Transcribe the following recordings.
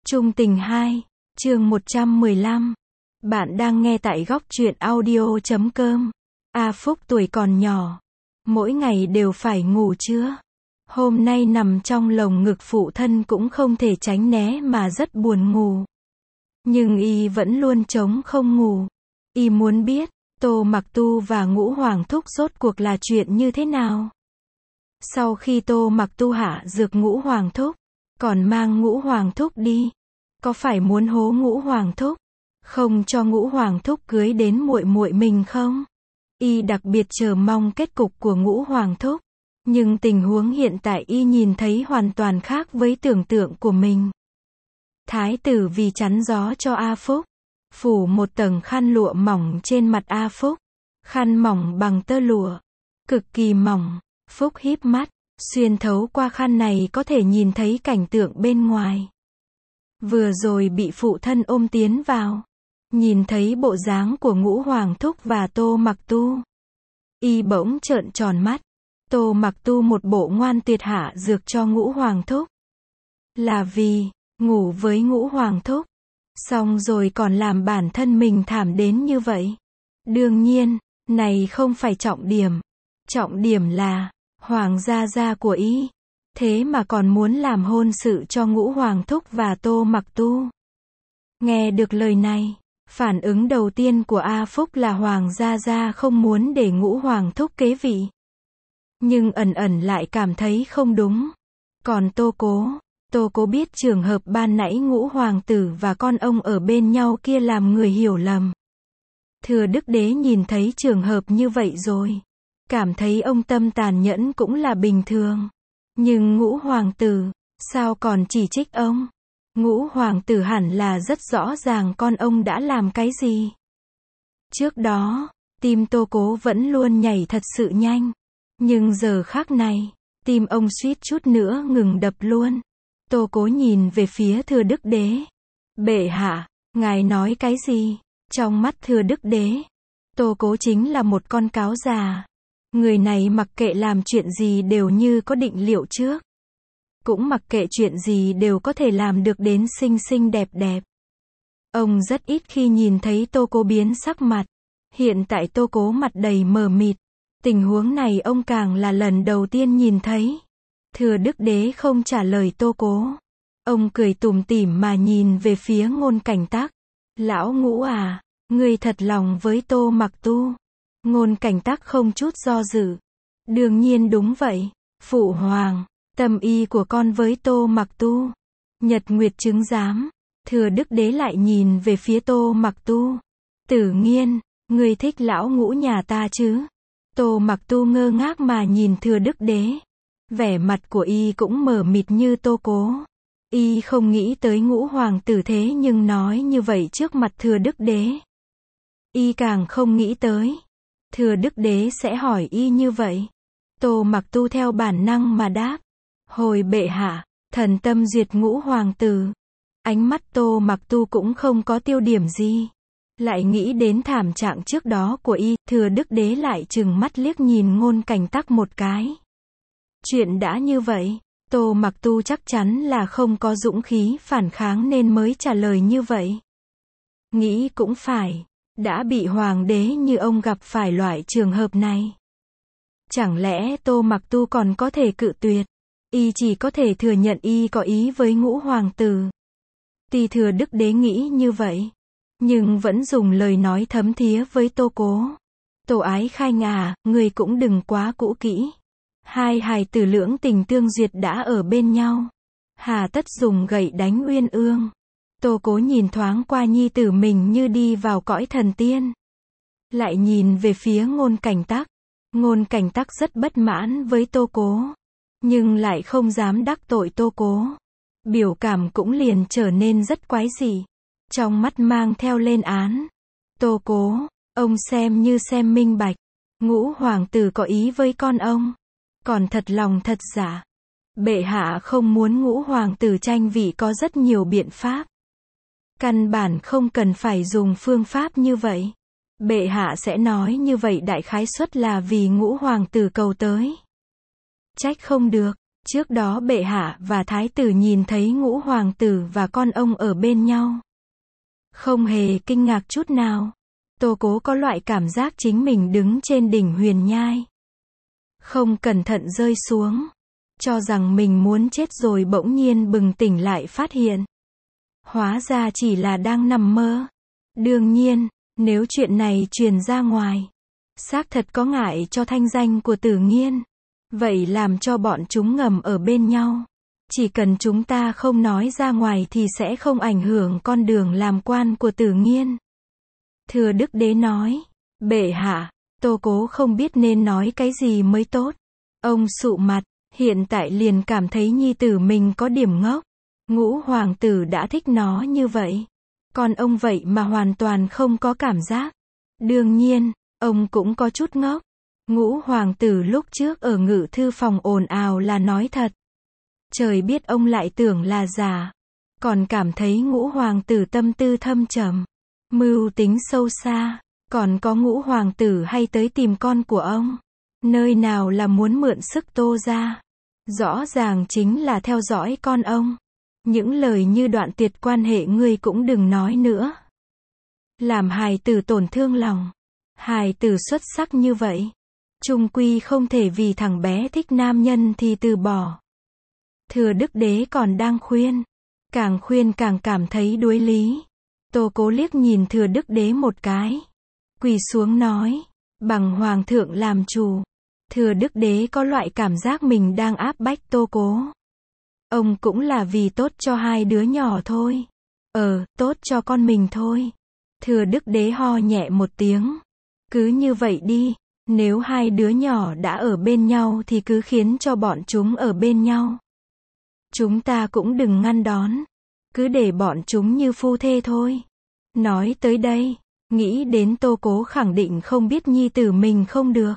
Chung tình 2, chương 115. Bạn đang nghe tại góc truyện audio.com. A Phúc tuổi còn nhỏ, mỗi ngày đều phải ngủ trưa. Hôm nay nằm trong lồng ngực phụ thân cũng không thể tránh né mà rất buồn ngủ. Nhưng y vẫn luôn chống không ngủ. Y muốn biết, Tô Mặc Tu và Ngũ Hoàng Thúc rốt cuộc là chuyện như thế nào. Sau khi Tô Mặc Tu hạ dược Ngũ Hoàng Thúc, còn mang Ngũ Hoàng Thúc đi, có phải muốn hố Ngũ Hoàng Thúc, không cho Ngũ Hoàng Thúc cưới đến muội muội mình không? Y đặc biệt chờ mong kết cục của Ngũ Hoàng Thúc, nhưng tình huống hiện tại y nhìn thấy hoàn toàn khác với tưởng tượng của mình. Thái tử vì chắn gió cho A Phúc, phủ một tầng khăn lụa mỏng trên mặt A Phúc, khăn mỏng bằng tơ lụa, cực kỳ mỏng. Phúc híp mắt, xuyên thấu qua khăn này có thể nhìn thấy cảnh tượng bên ngoài. Vừa rồi bị phụ thân ôm tiến vào, nhìn thấy bộ dáng của Ngũ Hoàng Thúc và Tô Mặc Tu, y bỗng trợn tròn mắt. Tô Mặc Tu một bộ ngoan tuyệt hạ dược cho Ngũ Hoàng Thúc, là vì ngủ với Ngũ Hoàng Thúc, xong rồi còn làm bản thân mình thảm đến như vậy. Đương nhiên, này không phải trọng điểm. Trọng điểm là Hoàng gia gia của y, thế mà còn muốn làm hôn sự cho Ngũ Hoàng Thúc và Tô Mặc Tu. Nghe được lời này, phản ứng đầu tiên của A Phúc là Hoàng gia gia không muốn để Ngũ Hoàng Thúc kế vị. Nhưng ẩn ẩn lại cảm thấy không đúng. Còn Tô Cố biết trường hợp ban nãy Ngũ Hoàng tử và con ông ở bên nhau kia làm người hiểu lầm. Thừa Đức Đế nhìn thấy trường hợp như vậy rồi, cảm thấy ông tâm tàn nhẫn cũng là bình thường. Nhưng Ngũ Hoàng tử, sao còn chỉ trích ông? Ngũ Hoàng tử hẳn là rất rõ ràng con ông đã làm cái gì. Trước đó, tim Tô Cố vẫn luôn nhảy thật sự nhanh. Nhưng giờ khắc này, tim ông suýt chút nữa ngừng đập luôn. Tô Cố nhìn về phía Thừa Đức Đế. Bệ hạ, ngài nói cái gì? Trong mắt Thừa Đức Đế, Tô Cố chính là một con cáo già. Người này mặc kệ làm chuyện gì đều như có định liệu trước. Cũng mặc kệ chuyện gì đều có thể làm được đến xinh xinh đẹp đẹp. Ông rất ít khi nhìn thấy Tô Cố biến sắc mặt. Hiện tại Tô Cố mặt đầy mờ mịt. Tình huống này ông càng là lần đầu tiên nhìn thấy. Thừa Đức Đế không trả lời Tô Cố. Ông cười tủm tỉm mà nhìn về phía Ngôn Cảnh Tắc. Lão Ngũ à, ngươi thật lòng với Tô Mặc Tu. Ngôn Cảnh Tắc không chút do dự. Đương nhiên đúng vậy. Phụ hoàng, tâm ý của con với Tô Mặc Tu. Nhật Nguyệt chứng giám. Thừa Đức Đế lại nhìn về phía Tô Mặc Tu. Tử Nghiên, ngươi thích lão Ngũ nhà ta chứ? Tô Mặc Tu ngơ ngác mà nhìn Thừa Đức Đế. Vẻ mặt của y cũng mờ mịt như Tô Cố. Y không nghĩ tới Ngũ Hoàng tử thế nhưng nói như vậy trước mặt Thừa Đức Đế. Y càng không nghĩ tới Thừa Đức Đế sẽ hỏi y như vậy. Tô Mặc Tu theo bản năng mà đáp. Hồi bệ hạ, thần tâm duyệt Ngũ Hoàng tử. Ánh mắt Tô Mặc Tu cũng không có tiêu điểm gì. Lại nghĩ đến thảm trạng trước đó của y, Thừa Đức Đế lại trừng mắt liếc nhìn Ngôn Cảnh Tắc một cái. Chuyện đã như vậy, Tô Mặc Tu chắc chắn là không có dũng khí phản kháng nên mới trả lời như vậy. Nghĩ cũng phải, đã bị hoàng đế như ông gặp phải loại trường hợp này. Chẳng lẽ Tô Mặc Tu còn có thể cự tuyệt? Y chỉ có thể thừa nhận y có ý với Ngũ Hoàng tử. Tuy Thừa Đức Đế nghĩ như vậy, nhưng vẫn dùng lời nói thấm thía với Tô Cố. Tô Ái Khanh à, người cũng đừng quá cũ kỹ. Hai hài tử lưỡng tình tương duyệt đã ở bên nhau, hà tất dùng gậy đánh uyên ương. Tô Cố nhìn thoáng qua nhi tử mình như đi vào cõi thần tiên. Lại nhìn về phía Ngôn Cảnh Tắc. Ngôn Cảnh Tắc rất bất mãn với Tô Cố, nhưng lại không dám đắc tội Tô Cố. Biểu cảm cũng liền trở nên rất quái dị, trong mắt mang theo lên án. Tô Cố, ông xem như xem minh bạch. Ngũ Hoàng tử có ý với con ông, còn thật lòng thật giả. Bệ hạ không muốn Ngũ Hoàng tử tranh vị có rất nhiều biện pháp. Căn bản không cần phải dùng phương pháp như vậy. Bệ hạ sẽ nói như vậy đại khái suất là vì Ngũ Hoàng tử cầu tới. Trách không được, Trước đó bệ hạ và thái tử nhìn thấy ngũ hoàng tử và con ông ở bên nhau. Không hề kinh ngạc chút nào. Tô Cố có loại cảm giác chính mình đứng trên đỉnh huyền nhai. Không cẩn thận rơi xuống. Cho rằng mình muốn chết rồi bỗng nhiên bừng tỉnh lại phát hiện. Hóa ra chỉ là đang nằm mơ. Đương nhiên, nếu chuyện này truyền ra ngoài, xác thật có ngại cho thanh danh của Tử Nghiên. Vậy làm cho bọn chúng ngầm ở bên nhau. Chỉ cần chúng ta không nói ra ngoài thì sẽ không ảnh hưởng con đường làm quan của Tử Nghiên. Thừa Đức Đế nói, bệ hạ, Tô Cố không biết nên nói cái gì mới tốt. Ông sụ mặt, hiện tại liền cảm thấy nhi tử mình có điểm ngốc. Ngũ hoàng tử đã thích nó như vậy. Còn ông vậy mà hoàn toàn không có cảm giác. Đương nhiên, ông cũng có chút ngốc. Ngũ hoàng tử lúc trước ở ngự thư phòng ồn ào là nói thật. Trời biết ông lại tưởng là giả. Còn cảm thấy ngũ hoàng tử tâm tư thâm trầm, mưu tính sâu xa. Còn có ngũ hoàng tử hay tới tìm con của ông. Nơi nào là muốn mượn sức Tô gia. Rõ ràng chính là theo dõi con ông. Những lời như đoạn tuyệt quan hệ ngươi cũng đừng nói nữa. Làm hài tử tổn thương lòng. Hài tử xuất sắc như vậy. Chung quy không thể vì thằng bé thích nam nhân thì từ bỏ. Thừa Đức Đế còn đang khuyên. Càng khuyên càng cảm thấy đuối lý. Tô Cố liếc nhìn Thừa Đức Đế một cái. Quỳ xuống nói. Bằng hoàng thượng làm chủ. Thừa Đức Đế có loại cảm giác mình đang áp bách Tô Cố. Ông cũng là vì tốt cho hai đứa nhỏ thôi. Tốt cho con mình thôi. Thừa Đức Đế ho nhẹ một tiếng. Cứ như vậy đi. Nếu hai đứa nhỏ đã ở bên nhau thì cứ khiến cho bọn chúng ở bên nhau. Chúng ta cũng đừng ngăn đón. Cứ để bọn chúng như phu thê thôi. Nói tới đây, nghĩ đến Tô Cố khẳng định không biết nhi tử mình không được.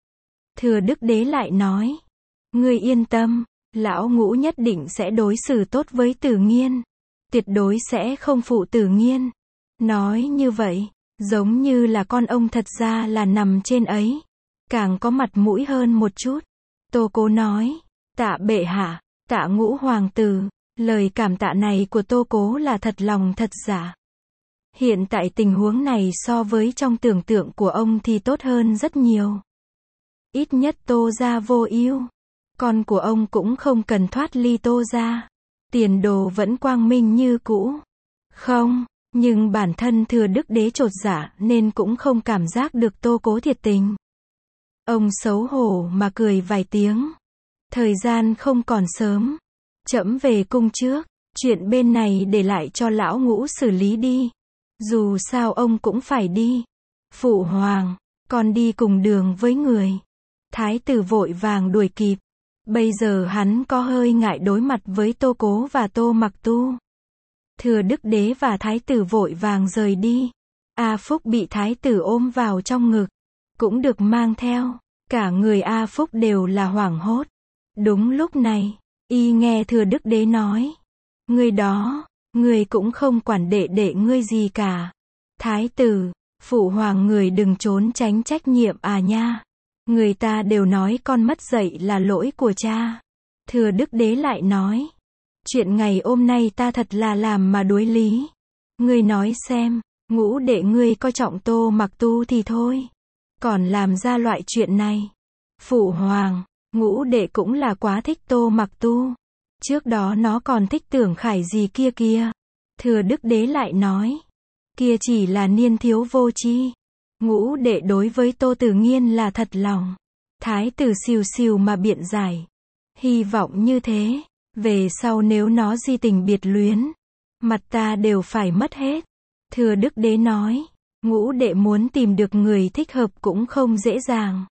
Thừa Đức Đế lại nói. Ngươi yên tâm, lão Ngũ nhất định sẽ đối xử tốt với Tử Nghiên. Tuyệt đối sẽ không phụ Tử Nghiên. Nói như vậy, giống như là con ông thật ra là nằm trên ấy. Càng có mặt mũi hơn một chút. Tô Cố nói. Tạ bệ hạ, tạ ngũ hoàng tử. Lời cảm tạ này của Tô Cố là thật lòng thật giả. Hiện tại tình huống này so với trong tưởng tượng của ông thì tốt hơn rất nhiều. Ít nhất Tô gia vô ưu. Con của ông cũng không cần thoát ly Tô gia. Tiền đồ vẫn quang minh như cũ. Không, nhưng bản thân Thừa Đức Đế chột dạ nên cũng không cảm giác được Tô Cố thiệt tình. Ông xấu hổ mà cười vài tiếng. Thời gian không còn sớm. Trẫm về cung trước. Chuyện bên này để lại cho lão Ngũ xử lý đi. Dù sao ông cũng phải đi. Phụ hoàng, con đi cùng đường với người. Thái tử vội vàng đuổi kịp. Bây giờ hắn có hơi ngại đối mặt với Tô Cố và Tô Mặc Tu. Thừa Đức Đế và Thái tử vội vàng rời đi. A Phúc bị Thái tử ôm vào trong ngực. Cũng được mang theo. Cả người A Phúc đều là hoảng hốt. Đúng lúc này, y nghe Thừa Đức Đế nói. Người đó, người cũng không quản đệ đệ ngươi gì cả. Thái tử, phụ hoàng người đừng trốn tránh trách nhiệm à nha. Người ta đều nói con mất dạy là lỗi của cha. Thừa Đức Đế lại nói. Chuyện ngày hôm nay ta thật là làm mà đối lý. Ngươi nói xem, Ngũ đệ ngươi coi trọng Tô Mặc Tu thì thôi. Còn làm ra loại chuyện này. Phụ hoàng, Ngũ đệ cũng là quá thích Tô Mặc Tu. Trước đó nó còn thích Tưởng Khải gì kia kia. Thừa Đức Đế lại nói. Kia chỉ là niên thiếu vô tri. Ngũ đệ đối với Tô Tử Nghiên là thật lòng. Thái tử xìu xìu mà biện giải. Hy vọng như thế. Về sau nếu nó di tình biệt luyến. Mặt ta đều phải mất hết. Thừa Đức Đế nói. Ngũ đệ muốn tìm được người thích hợp cũng không dễ dàng.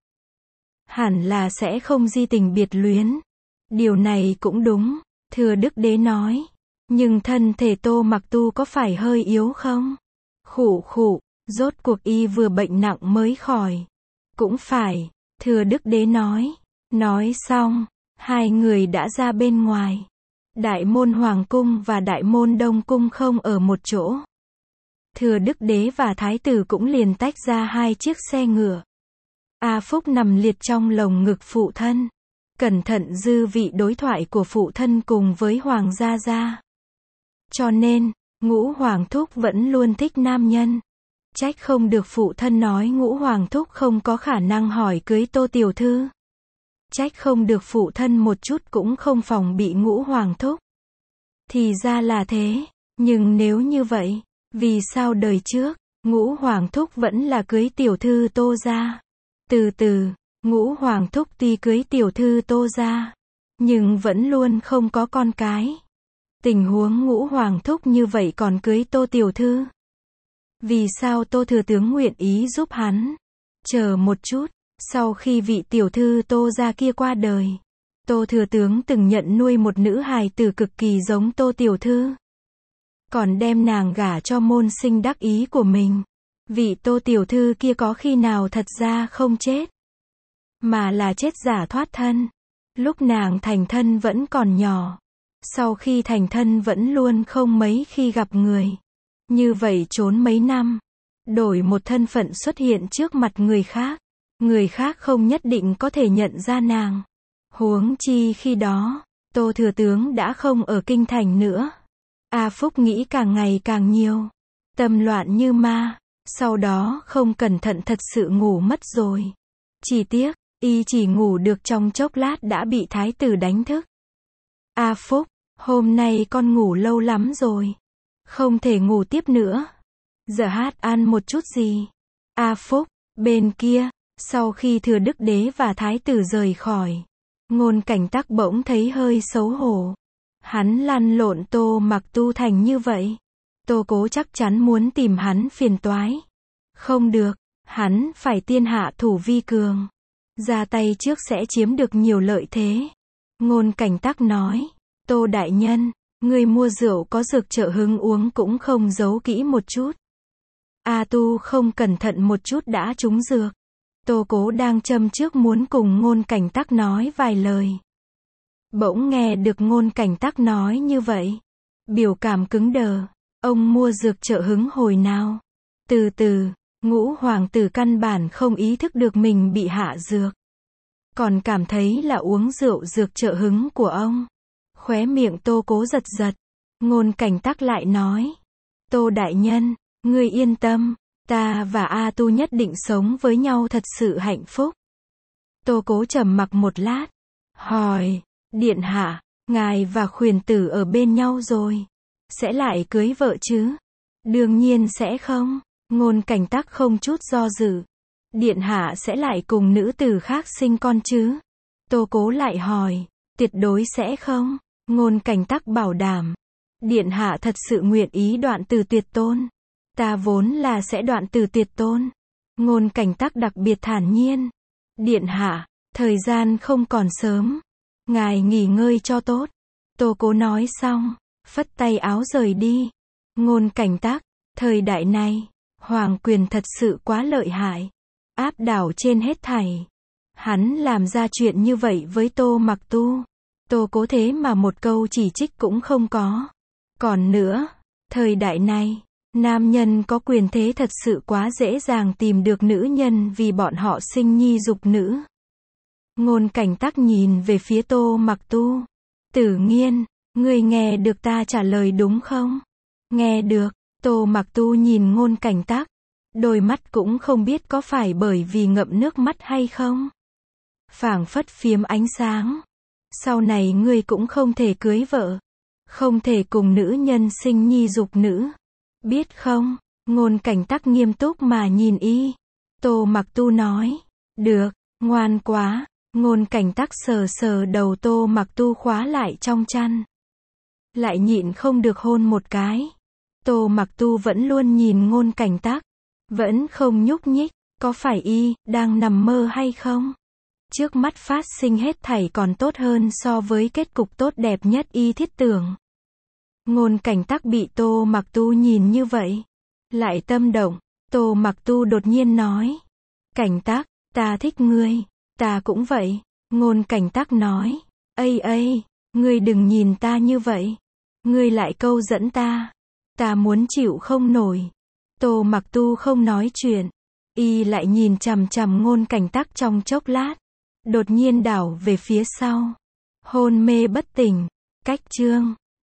Hẳn là sẽ không di tình biệt luyến. Điều này cũng đúng. Thừa Đức Đế nói. Nhưng thân thể Tô Mặc Tu có phải hơi yếu không? Khụ khụ. Rốt cuộc y vừa bệnh nặng mới khỏi. Cũng phải. Thừa Đức Đế nói. Nói xong. Hai người đã ra bên ngoài. Đại môn Hoàng Cung và Đại môn Đông Cung không ở một chỗ. Thừa Đức Đế và Thái tử cũng liền tách ra hai chiếc xe ngựa. A Phúc nằm liệt trong lồng ngực phụ thân. cẩn thận dư vị đối thoại của phụ thân cùng với Hoàng Gia Gia. Cho nên, Ngũ Hoàng Thúc vẫn luôn thích nam nhân. Trách không được phụ thân nói Ngũ Hoàng Thúc không có khả năng hỏi cưới Tô Tiểu Thư. Trách không được phụ thân một chút cũng không phòng bị Ngũ Hoàng Thúc. Thì ra là thế, nhưng nếu như vậy, vì sao đời trước, Ngũ Hoàng Thúc vẫn là cưới Tiểu Thư Tô gia? Từ từ, Ngũ Hoàng Thúc tuy cưới Tiểu Thư Tô gia, nhưng vẫn luôn không có con cái. Tình huống Ngũ Hoàng Thúc như vậy còn cưới Tô Tiểu Thư. Vì sao Tô Thừa Tướng nguyện ý giúp hắn? Chờ một chút, sau khi vị Tiểu Thư Tô gia kia qua đời, Tô Thừa Tướng từng nhận nuôi một nữ hài tử cực kỳ giống Tô Tiểu Thư. Còn đem nàng gả cho môn sinh đắc ý của mình. Vị Tô Tiểu Thư kia có khi nào thật ra không chết, mà là chết giả thoát thân. Lúc nàng thành thân vẫn còn nhỏ. Sau khi thành thân vẫn luôn không mấy khi gặp người. Như vậy trốn mấy năm, đổi một thân phận xuất hiện trước mặt người khác. Người khác không nhất định có thể nhận ra nàng. Huống chi khi đó, Tô Thừa Tướng đã không ở kinh thành nữa. A Phúc nghĩ càng ngày càng nhiều. Tâm loạn như ma. Sau đó không cẩn thận thật sự ngủ mất rồi. Chỉ tiếc, y chỉ ngủ được trong chốc lát đã bị thái tử đánh thức. A Phúc, hôm nay con ngủ lâu lắm rồi. Không thể ngủ tiếp nữa. Giờ hát ăn một chút gì. A Phúc, bên kia, sau khi Thừa Đức Đế và thái tử rời khỏi, Ngôn Cảnh Tắc bỗng thấy hơi xấu hổ. Hắn lăn lộn Tô Mặc Tu thành như vậy. Tô Cố chắc chắn muốn tìm hắn phiền toái. Không được, hắn phải tiên hạ thủ vi cường. Ra tay trước sẽ chiếm được nhiều lợi thế. Ngôn Cảnh Tắc nói, Tô đại nhân, người mua rượu có dược trợ hứng uống cũng không giấu kỹ một chút. A Tu không cẩn thận một chút đã trúng dược. Tô Cố đang châm trước muốn cùng Ngôn Cảnh Tắc nói vài lời. Bỗng nghe được Ngôn Cảnh Tắc nói như vậy. Biểu cảm cứng đờ. Ông mua dược trợ hứng hồi nào? Từ từ, Ngũ Hoàng tử căn bản không ý thức được mình bị hạ dược. Còn cảm thấy là uống rượu dược trợ hứng của ông. Khóe miệng Tô Cố giật giật. Ngôn Cảnh Tắc lại nói. Tô đại nhân, ngươi yên tâm. Ta và A Tu nhất định sống với nhau thật sự hạnh phúc. Tô Cố trầm mặc một lát. Hỏi, điện hạ, ngài và Khuyển tử ở bên nhau rồi. Sẽ lại cưới vợ chứ? Đương nhiên sẽ không. Ngôn Cảnh Tắc không chút do dự. Điện hạ sẽ lại cùng nữ tử khác sinh con chứ? Tô Cố lại hỏi. Tuyệt đối sẽ không. Ngôn Cảnh Tắc bảo đảm. Điện hạ thật sự nguyện ý đoạn từ tuyệt tôn. Ta vốn là sẽ đoạn từ tuyệt tôn. Ngôn Cảnh Tắc đặc biệt thản nhiên. Điện hạ, thời gian không còn sớm. Ngài nghỉ ngơi cho tốt. Tô Cố nói xong, phất tay áo rời đi. Ngôn Cảnh Tắc, thời đại này, hoàng quyền thật sự quá lợi hại. Áp đảo trên hết thảy. Hắn làm ra chuyện như vậy với Tô Mặc Tu. Tô Cố thế mà một câu chỉ trích cũng không có. Còn nữa, thời đại này, nam nhân có quyền thế thật sự quá dễ dàng tìm được nữ nhân vì bọn họ sinh nhi dục nữ. Ngôn Cảnh Tắc nhìn về phía Tô Mặc Tu. Tử Nghiên, ngươi nghe được ta trả lời đúng không? Nghe được. Tô Mặc Tu nhìn Ngôn Cảnh Tắc. Đôi mắt cũng không biết có phải bởi vì ngậm nước mắt hay không. Phảng phất phiếm ánh sáng. Sau này ngươi cũng không thể cưới vợ. Không thể cùng nữ nhân sinh nhi dục nữ. Biết không? Ngôn Cảnh Tắc nghiêm túc mà nhìn y. Tô Mặc Tu nói. Được, ngoan quá. Ngôn Cảnh Tắc sờ sờ đầu Tô Mặc Tu khóa lại trong chăn. Lại nhịn không được hôn một cái. Tô Mặc Tu vẫn luôn nhìn Ngôn Cảnh Tắc. Vẫn không nhúc nhích. Có phải y đang nằm mơ hay không? Trước mắt phát sinh hết thảy còn tốt hơn so với kết cục tốt đẹp nhất y thiết tưởng. Ngôn Cảnh Tắc bị Tô Mặc Tu nhìn như vậy. Lại tâm động. Tô Mặc Tu đột nhiên nói. Cảnh Tắc, ta thích ngươi. Ta cũng vậy. Ngôn Cảnh Tắc nói. Ây, ngươi đừng nhìn ta như vậy. Ngươi lại câu dẫn ta. Ta muốn chịu không nổi. Tô Mặc Tu không nói chuyện. Y lại nhìn chằm chằm Ngôn Cảnh Tắc trong chốc lát. Đột nhiên đảo về phía sau. Hôn mê bất tỉnh. Cách chương